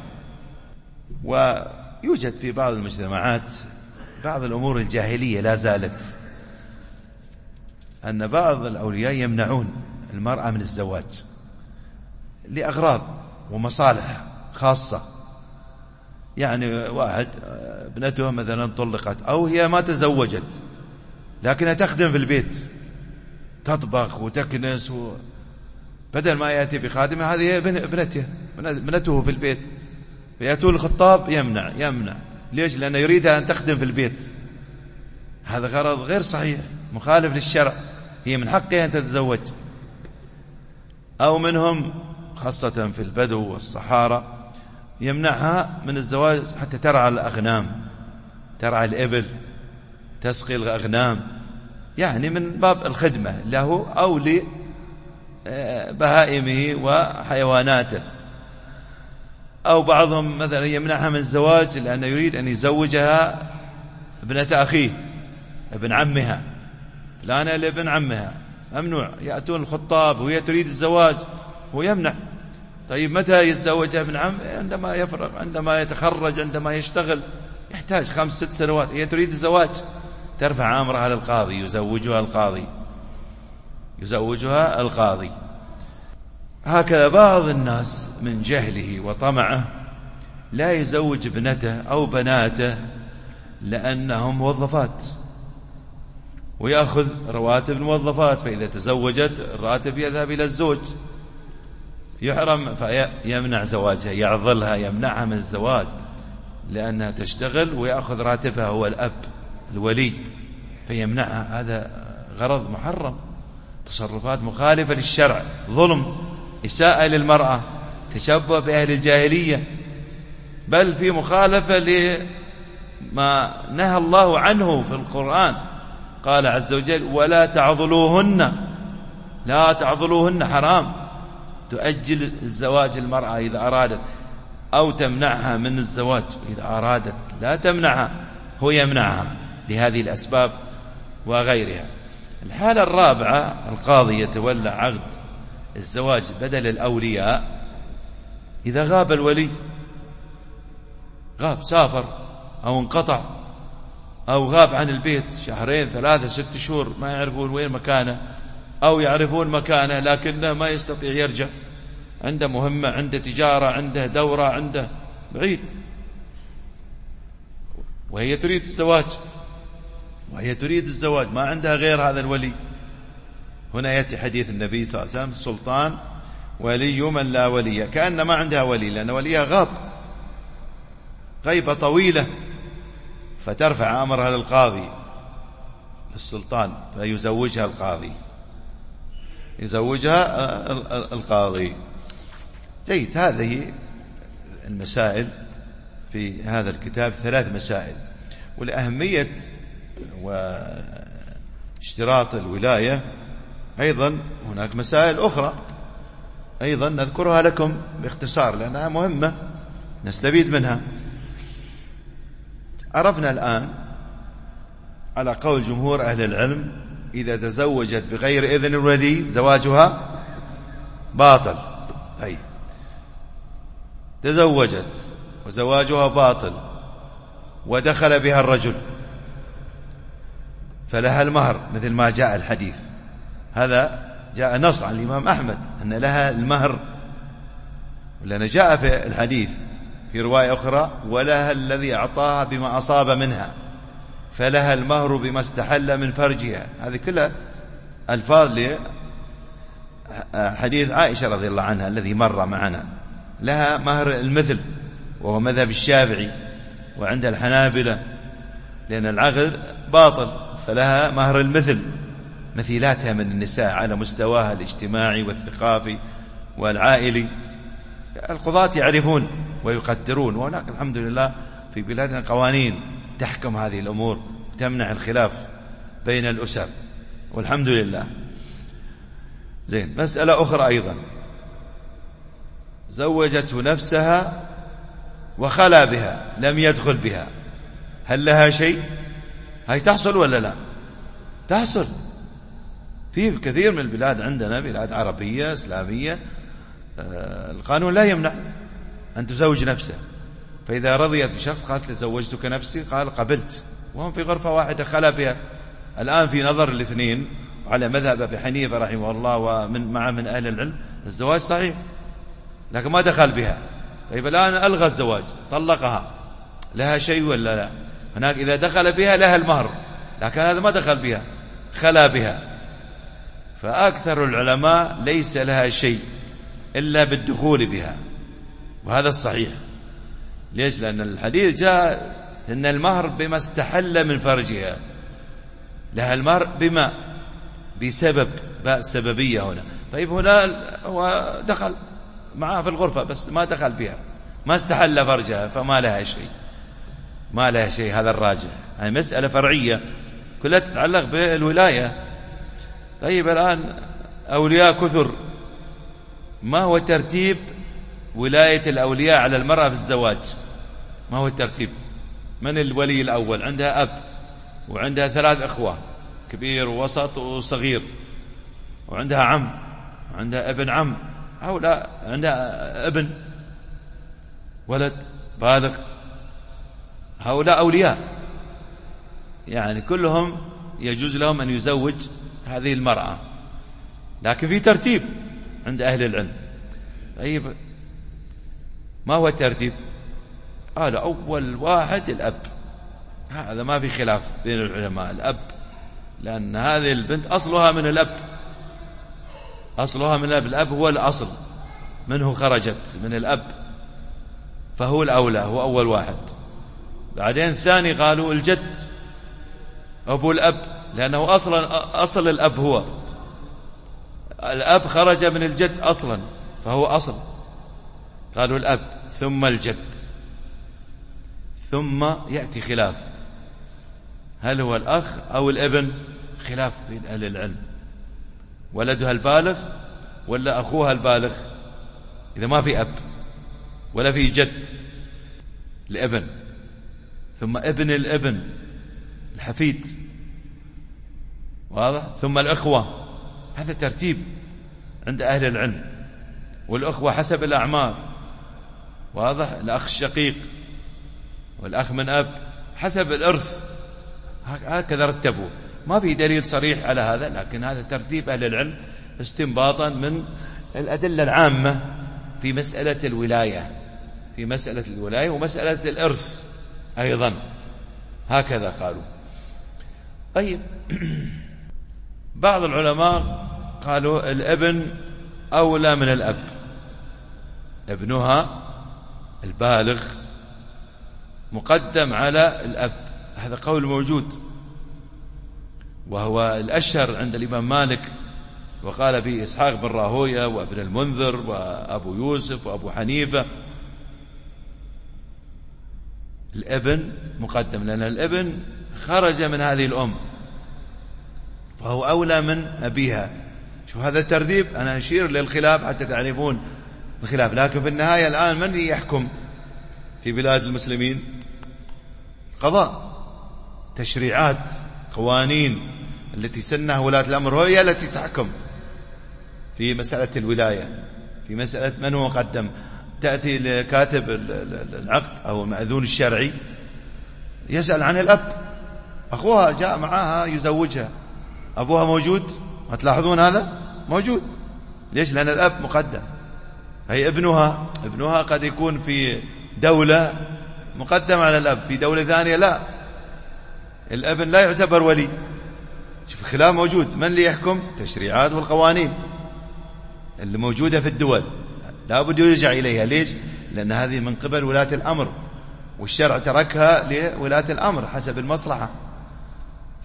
ويوجد في بعض المجتمعات بعض الأمور الجاهلية لا زالت، أن بعض الأولياء يمنعون المرأة من الزواج لأغراض ومصالح خاصة، يعني واحد ابنته مثلا طلقت أو هي ما تزوجت لكنها تخدم في البيت، تطبخ وتكنس بدل ما يأتي بخادمة، هذه ابنته في البيت، فيأتون الخطاب يمنع. ليش؟ لأنه يريدها أن تخدم في البيت، هذا غرض غير صحيح مخالف للشرع، هي من حقها أن تتزوج. أو منهم خاصة في البدو والصحارى يمنعها من الزواج حتى ترعى الأغنام، ترعى الإبل، تسقي الأغنام، يعني من باب الخدمة له أو لبهائمه وحيواناته. أو بعضهم مثلا يمنعها من الزواج لأنه يريد أن يزوجها ابنة أخيه ابن عمها، فلانة لابن عمها، ممنوع. يأتون الخطاب وهي تريد الزواج ويمنع. طيب متى يتزوجها ابن عم؟ عندما يفرغ، عندما يتخرج، عندما يشتغل، يحتاج 5-6 سنوات، هي تريد الزواج، ترفع أمرها للقاضي، يزوجها القاضي. هكذا بعض الناس من جهله وطمعه لا يزوج ابنته أو بناته لأنهم موظفات، ويأخذ رواتب الموظفات، فإذا تزوجت الراتب يذهب إلى الزوج، يحرم، فيمنع زواجها، يعضلها، يمنعها من الزواج لأنها تشتغل ويأخذ راتبها هو الأب الولي، فيمنعها. هذا غرض محرم، تصرفات مخالفة للشرع، ظلم، إساءة للمرأة، تشبه بأهل الجاهلية، بل في مخالفة لما نهى الله عنه في القرآن. قال عز وجل: ولا تعضلوهن، لا تعضلوهن، حرام تؤجل الزواج المرأة إذا أرادت، أو تمنعها من الزواج إذا أرادت، لا تمنعها، هو يمنعها لهذه الأسباب وغيرها. الحالة الرابعة القاضي يتولى عقد الزواج بدل الأولياء إذا غاب الولي، غاب، سافر أو انقطع أو غاب عن البيت 2 3 6 شهور، ما يعرفون وين مكانه، أو يعرفون مكانه لكنه ما يستطيع يرجع، عنده مهمة، عنده تجارة، عنده دورة، عنده بعيد، وهي تريد الزواج، ما عندها غير هذا الولي. هنا يأتي حديث النبي صلى الله عليه وسلم: السلطان ولي من لا ولي، كأن ما عندها ولي لأن وليها غاب غيبة طويلة، فترفع أمرها للقاضي، للسلطان، فيزوجها القاضي، القاضي. جيد. هذه المسائل في هذا الكتاب 3 مسائل، ولأهمية واشتراط الولاية أيضا هناك مسائل أخرى أيضا نذكرها لكم باختصار لأنها مهمة نستفيد منها. عرفنا الآن على قول جمهور أهل العلم: إذا تزوجت بغير إذن الولي زواجها باطل. أي تزوجت وزواجها باطل ودخل بها الرجل، فلها المهر مثل ما جاء الحديث هذا، جاء نص عن الإمام أحمد أن لها المهر، ولأن جاء في الحديث في رواية أخرى: ولها الذي أعطاها بما أصاب منها، فلها المهر بما استحل من فرجها. هذه كلها ألفاظ لحديث عائشة رضي الله عنها الذي مر معنا. لها مهر المثل، وهو مذهب الشافعي وعند الحنابلة، لأن العقد باطل فلها مهر المثل، مثيلاتها من النساء على مستواها الاجتماعي والثقافي والعائلي. القضاة يعرفون ويقدرون، وهناك الحمد لله في بلادنا قوانين تحكم هذه الأمور وتمنع الخلاف بين الأسر، والحمد لله. زين. مسألة أخرى أيضا، زوجته نفسها وخلا بها، لم يدخل بها، هل لها شيء؟ هاي تحصل ولا لا؟ تحصل في كثير من البلاد عندنا، بلاد عربية إسلامية، القانون لا يمنع أن تزوج نفسها. فإذا رضيت بشخص قالت زوجتك نفسي، قال قبلت، وهم في غرفة واحدة خلا بها. الآن في نظر الاثنين على مذهب أبي حنيفة رحمه الله ومن مع من أهل العلم الزواج صحيح، لكن ما دخل بها. طيب الآن ألغى الزواج، طلقها، لها شيء ولا لا؟ هناك إذا دخل بها لها المهر، لكن هذا ما دخل بها، خلا بها. فأكثر العلماء ليس لها شيء إلا بالدخول بها، وهذا الصحيح. ليش؟ لأن الحديث جاء إن المهر بما استحل من فرجها، لها المهر بما، بسبب، باء السببية هنا. طيب هنا هو دخل معها في الغرفة بس ما دخل بها، ما استحل فرجها، فما لها شيء، ما لها شيء. هذا الراجح. هذه مسألة فرعية كلها تتعلق بالولاية. طيب الآن أولياء كثر، ما هو ترتيب ولاية الأولياء على المرأة في الزواج؟ ما هو الترتيب؟ من الولي الأول؟ عندها أب، وعندها 3 أخوة، كبير ووسط وصغير، وعندها عم، وعندها ابن عم، أو لا عندها ابن ولد بالغ. هؤلاء أولياء، يعني كلهم يجوز لهم أن يزوج هذه المرأة، لكن في ترتيب عند أهل العلم. طيب ما هو الترتيب؟ هذا أول واحد الأب، هذا ما في خلاف بين العلماء، الأب، لأن هذه البنت أصلها من الأب، أصلها من الأب، الأب هو الأصل، منه خرجت من الأب، فهو الأولى، هو أول واحد. بعدين الثاني قالوا الجد، أبو الأب، لأنه أصل الأب، هو الأب خرج من الجد أصلا، فهو أصل، قالوا الأب، ثم الجد، ثم يأتي خلاف، هل هو الأخ أو الابن؟ خلاف بين أهل العلم، ولدها البالغ ولا أخوها البالغ؟ إذا ما في أب ولا في جد، الابن، ثم ابن الابن، الحفيد، واضح؟ ثم الأخوة. هذا ترتيب عند أهل العلم، والأخوة حسب الأعمار، واضح؟ الأخ الشقيق والأخ من أب حسب الإرث، هكذا رتبوا. ما في دليل صريح على هذا، لكن هذا ترتيب أهل العلم استنباطا من الأدلة العامة في مسألة الولاية، في مسألة الولاية ومسألة الإرث أيضا، هكذا قالوا. طيب بعض العلماء قالوا الابن أولى من الأب، ابنها البالغ مقدم على الأب، هذا قول موجود، وهو الأشهر عند الإمام مالك، وقال به إسحاق بن راهوية وابن المنذر وأبو يوسف وأبو حنيفة. الابن مقدم، لأن الابن خرج من هذه الأم، فهو أولى من أبيها. شو هذا الترتيب؟ أنا أشير للخلاف حتى تعرفون الخلاف، لكن في النهاية الآن من يحكم في بلاد المسلمين؟ قضاء، تشريعات، قوانين التي سنها ولاة الأمر هي التي تحكم في مسألة الولاية، في مسألة من هو مقدم. تأتي لكاتب العقد أو المأذون الشرعي يسأل عن الأب، أخوها جاء معها يزوجها، أبوها موجود؟ ما تلاحظون هذا؟ موجود. ليش؟ لأن الأب مقدم. هي ابنها قد يكون في دولة مقدم على الأب، في دولة ثانية لا، الابن لا يعتبر ولي. شوف الخلاف موجود، من اللي يحكم؟ تشريعات والقوانين اللي موجودة في الدول، لا بد يرجع إليها. ليش؟ لأن هذه من قبل ولاة الأمر، والشرع تركها لولاة الأمر حسب المصلحة.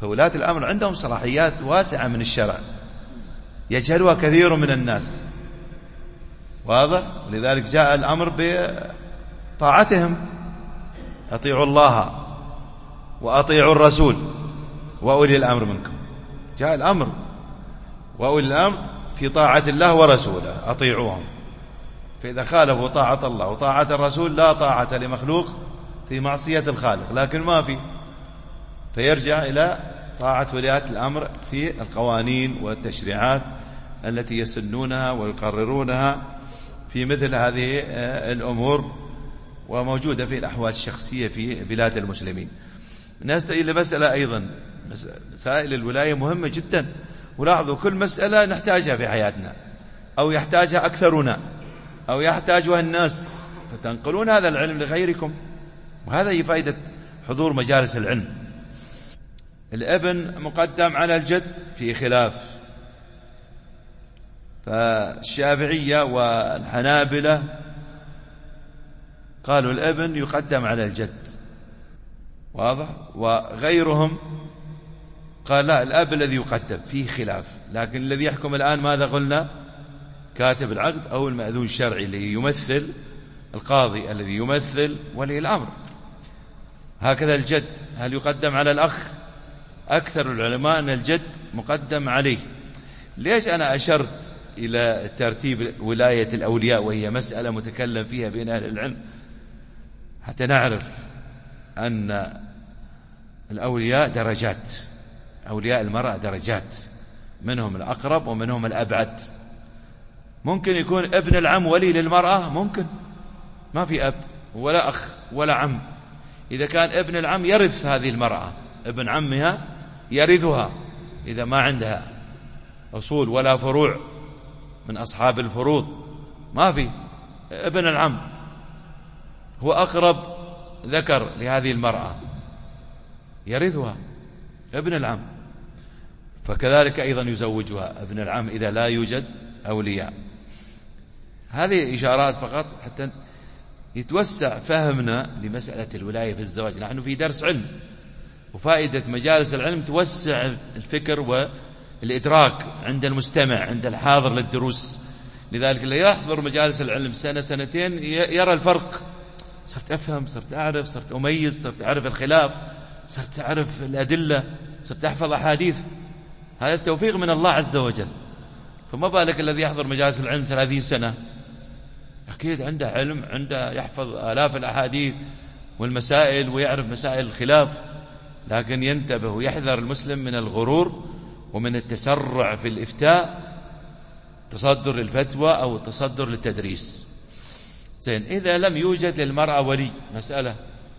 فولاة الأمر عندهم صلاحيات واسعة من الشرع يجهلها كثير من الناس، واضح؟ لذلك جاء الأمر بطاعتهم، أطيعوا الله وأطيعوا الرسول وأولي الأمر منكم. جاء الأمر وأولي الأمر في طاعة الله ورسوله، أطيعوهم. فإذا خالفوا طاعة الله وطاعة الرسول لا طاعة لمخلوق في معصية الخالق، لكن ما في، فيرجع إلى طاعة ولاة الأمر في القوانين والتشريعات التي يسنونها ويقررونها في مثل هذه الأمور، وموجودة في الأحوال الشخصية في بلاد المسلمين. نستعين لمسألة أيضا، مسائل الولاية مهمة جدا، ولاحظوا كل مسألة نحتاجها في حياتنا، أو يحتاجها أكثرنا، أو يحتاجها الناس، فتنقلون هذا العلم لغيركم. وهذا هي فائدة حضور مجالس العلم. الابن مقدم على الجد في خلاف، فالشافعية والحنابلة قالوا الابن يقدم على الجد، واضح؟ وغيرهم قال لا، الأب الذي يقدم، فيه خلاف. لكن الذي يحكم الآن ماذا قلنا؟ كاتب العقد أو المأذون الشرعي الذي يمثل القاضي الذي يمثل ولي الأمر. هكذا الجد هل يقدم على الأخ؟ أكثر العلماء أن الجد مقدم عليه. ليش أنا أشرت إلى ترتيب ولاية الأولياء وهي مسألة متكلم فيها بين أهل العلم؟ حتى نعرف أن الأولياء درجات، أولياء المرأة درجات، منهم الأقرب ومنهم الأبعد. ممكن يكون ابن العم ولي للمرأة، ممكن ما في أب ولا أخ ولا عم. إذا كان ابن العم يرث هذه المرأة، ابن عمها يرثها إذا ما عندها أصول ولا فروع من أصحاب الفروض، ما في. ابن العم هو أقرب ذكر لهذه المرأة يرثها ابن العم، فكذلك أيضا يزوجها ابن العم إذا لا يوجد أولياء. هذه إشارات فقط حتى يتوسع فهمنا لمسألة الولاية في الزواج. نحن في درس علم، وفائدة مجالس العلم توسع الفكر والإدراك عند المستمع، عند الحاضر للدروس. لذلك اللي يحضر مجالس العلم سنة سنتين يرى الفرق، صرت أفهم، صرت أعرف، صرت أميز، صرت أعرف الخلاف، صرت أعرف الأدلة، صرت أحفظ أحاديث. هذا التوفيق من الله عز وجل. فما بالك الذي يحضر مجالس العلم 30 سنة، أكيد عنده علم، عنده يحفظ آلاف الأحاديث والمسائل ويعرف مسائل الخلاف، لكن ينتبه ويحذر المسلم من الغرور ومن التسرع في الإفتاء، تصدر للفتوى أو التصدر للتدريس. زين، إذا لم يوجد للمرأة ولي، مسألة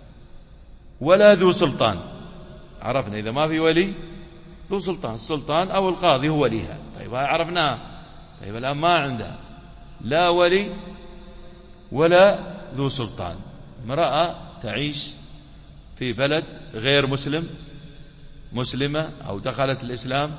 ولا ذو سلطان، عرفنا إذا ما في ولي ذو سلطان، السلطان أو القاضي هو وليها، طيب عرفناه. طيب الآن ما عندها لا ولي ولا ذو سلطان، امرأة تعيش في بلد غير مسلم، مسلمة أو دخلت الإسلام،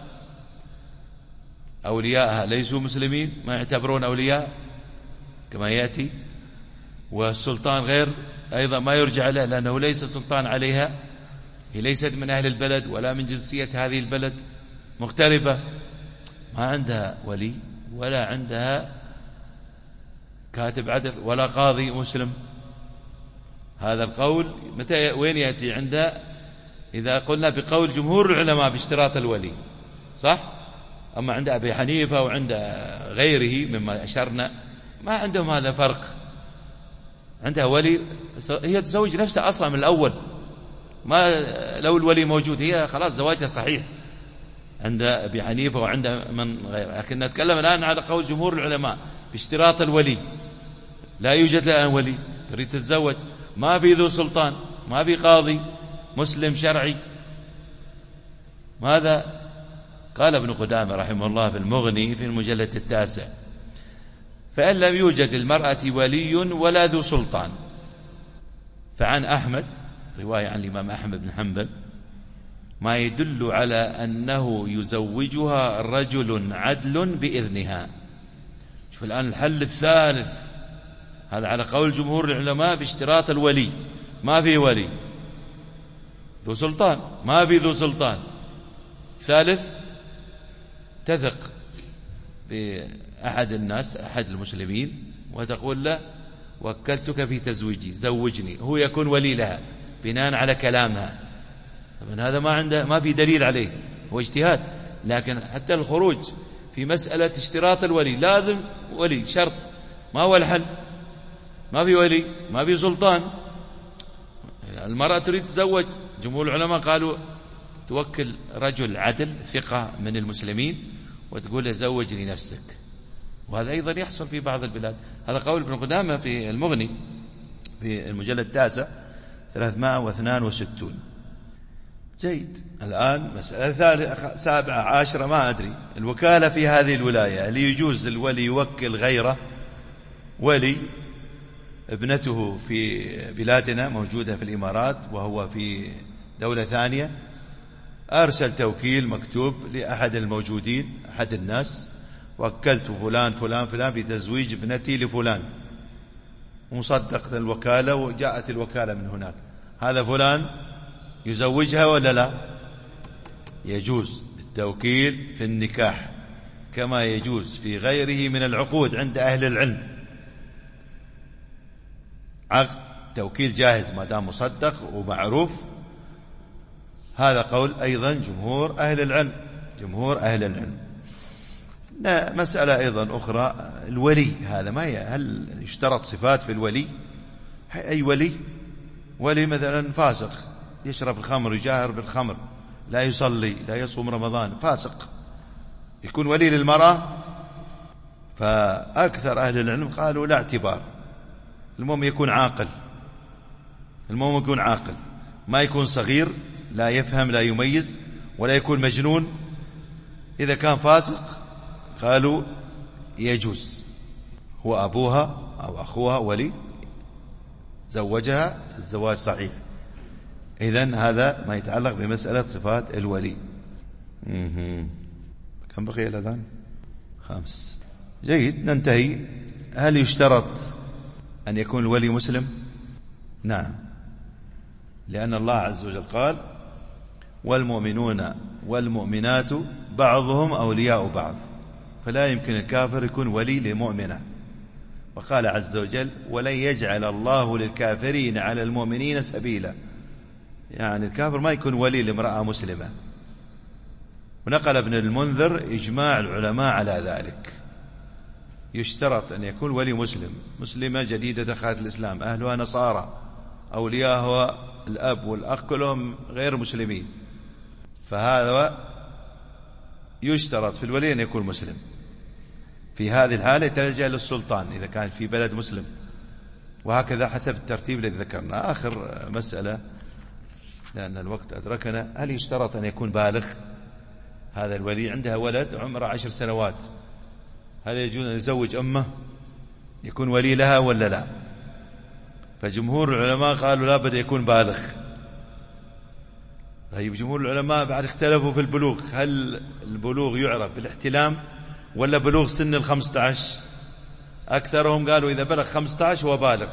أولياءها ليسوا مسلمين، ما يعتبرون أولياء كما يأتي، والسلطان غير أيضا ما يرجع له لأنه ليس سلطان عليها، هي ليست من أهل البلد ولا من جنسية هذه البلد، مغتربة، ما عندها ولي ولا عندها كاتب عدل ولا قاضي مسلم. هذا القول متى وين يأتي؟ عنده إذا قلنا بقول جمهور العلماء باشتراط الولي، صح؟ أما عند أبي حنيفة وعند غيره مما أشرنا ما عندهم هذا فرق، عندها ولي، هي تزوج نفسها أصلا من الأول، ما لو الولي موجود هي خلاص زواجها صحيح عند أبي حنيفة وعند من غيره. لكن نتكلم الآن على قول جمهور العلماء باشتراط الولي، لا يوجد الآن ولي، تريد تتزوج، ما في ذو سلطان، ما في قاضي مسلم شرعي. ماذا قال ابن قدامة رحمه الله في المغني في المجلد 9؟ فإن لم يوجد للمرأة ولي ولا ذو سلطان، فعن أحمد، رواية عن الإمام أحمد بن حنبل، ما يدل على أنه يزوجها رجل عدل بإذنها. شوف الآن الحل الثالث، هذا على قول جمهور العلماء باشتراط الولي، ما في ولي، ذو سلطان ما في ذو سلطان، ثالث، تثق بأحد الناس، أحد المسلمين، وتقول له وكلتك في تزويجي، زوجني، هو يكون ولي لها بناء على كلامها. طبعا هذا ما في دليل عليه، هو اجتهاد، لكن حتى الخروج في مسألة اشتراط الولي لازم ولي، شرط. ما هو الحل؟ ما في ولي، ما في سلطان. المرأة تريد تتزوج، جمهور العلماء قالوا توكل رجل عدل ثقة من المسلمين وتقول له زوجني نفسك، وهذا أيضا يحصل في بعض البلاد. هذا قول ابن قدامة في المغني في المجلد 9 362. جيد. الآن مسألة 7 10 ما أدري، الوكالة في هذه الولاية، هل يجوز الولي يوكل غيره؟ ولي ابنته في بلادنا موجودة في الإمارات وهو في دولة ثانية، أرسل توكيل مكتوب لأحد الموجودين، أحد الناس، وكلت فلان فلان فلان بتزويج ابنتي لفلان، ومصدق الوكالة، وجاءت الوكالة من هناك، هذا فلان يزوجها ولا لا؟ يجوز التوكيل في النكاح كما يجوز في غيره من العقود عند أهل العلم. عقد توكيل جاهز ما دام مصدق ومعروف. هذا قول أيضا جمهور أهل العلم، جمهور أهل العلم. مسألة أيضا أخرى، الولي هذا ما هل يشترط صفات في الولي؟ أي ولي؟ ولي مثلا فاسق يشرب الخمر، يجاهر بالخمر، لا يصلي، لا يصوم رمضان، فاسق، يكون ولي للمرأة؟ فأكثر أهل العلم قالوا لا اعتبار، المهم يكون عاقل، المهم يكون عاقل، ما يكون صغير لا يفهم لا يميز، ولا يكون مجنون. إذا كان فاسق قالوا يجوز، هو أبوها أو أخوها ولي، زوجها، الزواج صحيح. إذن هذا ما يتعلق بمسألة صفات الولي. كم بقي الأذان؟ 5. جيد، ننتهي. هل يشترط أن يكون الولي مسلم؟ نعم، لأن الله عز وجل قال والمؤمنون والمؤمنات بعضهم أولياء بعض، فلا يمكن الكافر يكون ولي لمؤمنة. وقال عز وجل ولن يجعل الله للكافرين على المؤمنين سبيلا، يعني الكافر ما يكون ولي لامرأة مسلمة. ونقل ابن المنذر إجماع العلماء على ذلك، يشترط أن يكون ولي مسلم، مسلمة جديدة دخلت الإسلام، أهلها نصارى، أولياءها الأب والأخ كلهم غير مسلمين، فهذا يشترط في الولي أن يكون مسلم. في هذه الحالة يتلجأ للسلطان إذا كان في بلد مسلم، وهكذا حسب الترتيب الذي ذكرنا. آخر مسألة لأن الوقت أدركنا، هل يشترط أن يكون بالغ؟ هذا الولي عندها ولد عمره 10 سنوات، هذا يجوز أن يزوج أمه يكون ولي لها ولا لا؟ فجمهور العلماء قالوا لا بد يكون بالغ. طيب جمهور العلماء بعد اختلفوا في البلوغ، هل البلوغ يعرف بالاحتلام ولا بلوغ سن 15؟ أكثرهم قالوا إذا بلغ 15 هو بالغ،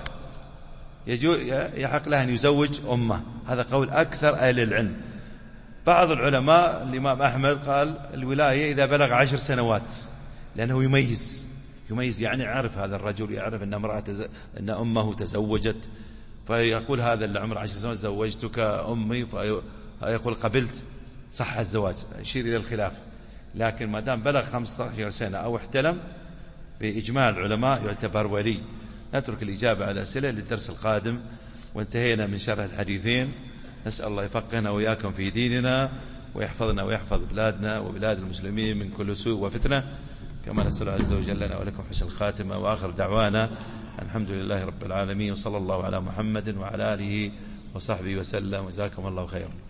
يحق له أن يزوج أمه، هذا قول أكثر أهل العلم. بعض العلماء الإمام أحمد قال الولاية إذا بلغ 10 سنوات، لأنه يميز يعني يعرف هذا الرجل، يعرف أن أن أمه تزوجت، فيقول هذا اللي عمره 10 سنوات زوجتك أمي، فيقول قبلت، صح الزواج، يشير إلى الخلاف. لكن ما دام بلغ 15 سنة أو احتلم بإجماع العلماء يعتبر ولي. نترك الإجابة على الأسئلة للدرس القادم، وانتهينا من شرح الحديثين. نسأل الله يفقهنا وإياكم في ديننا، ويحفظنا ويحفظ بلادنا وبلاد المسلمين من كل سوء وفتنة، كما نسأل عز وجل لنا ولكم حسن الخاتمة. وآخر دعوانا الحمد لله رب العالمين، وصلى الله على محمد وعلى آله وصحبه وسلم، وجزاكم الله خيرا.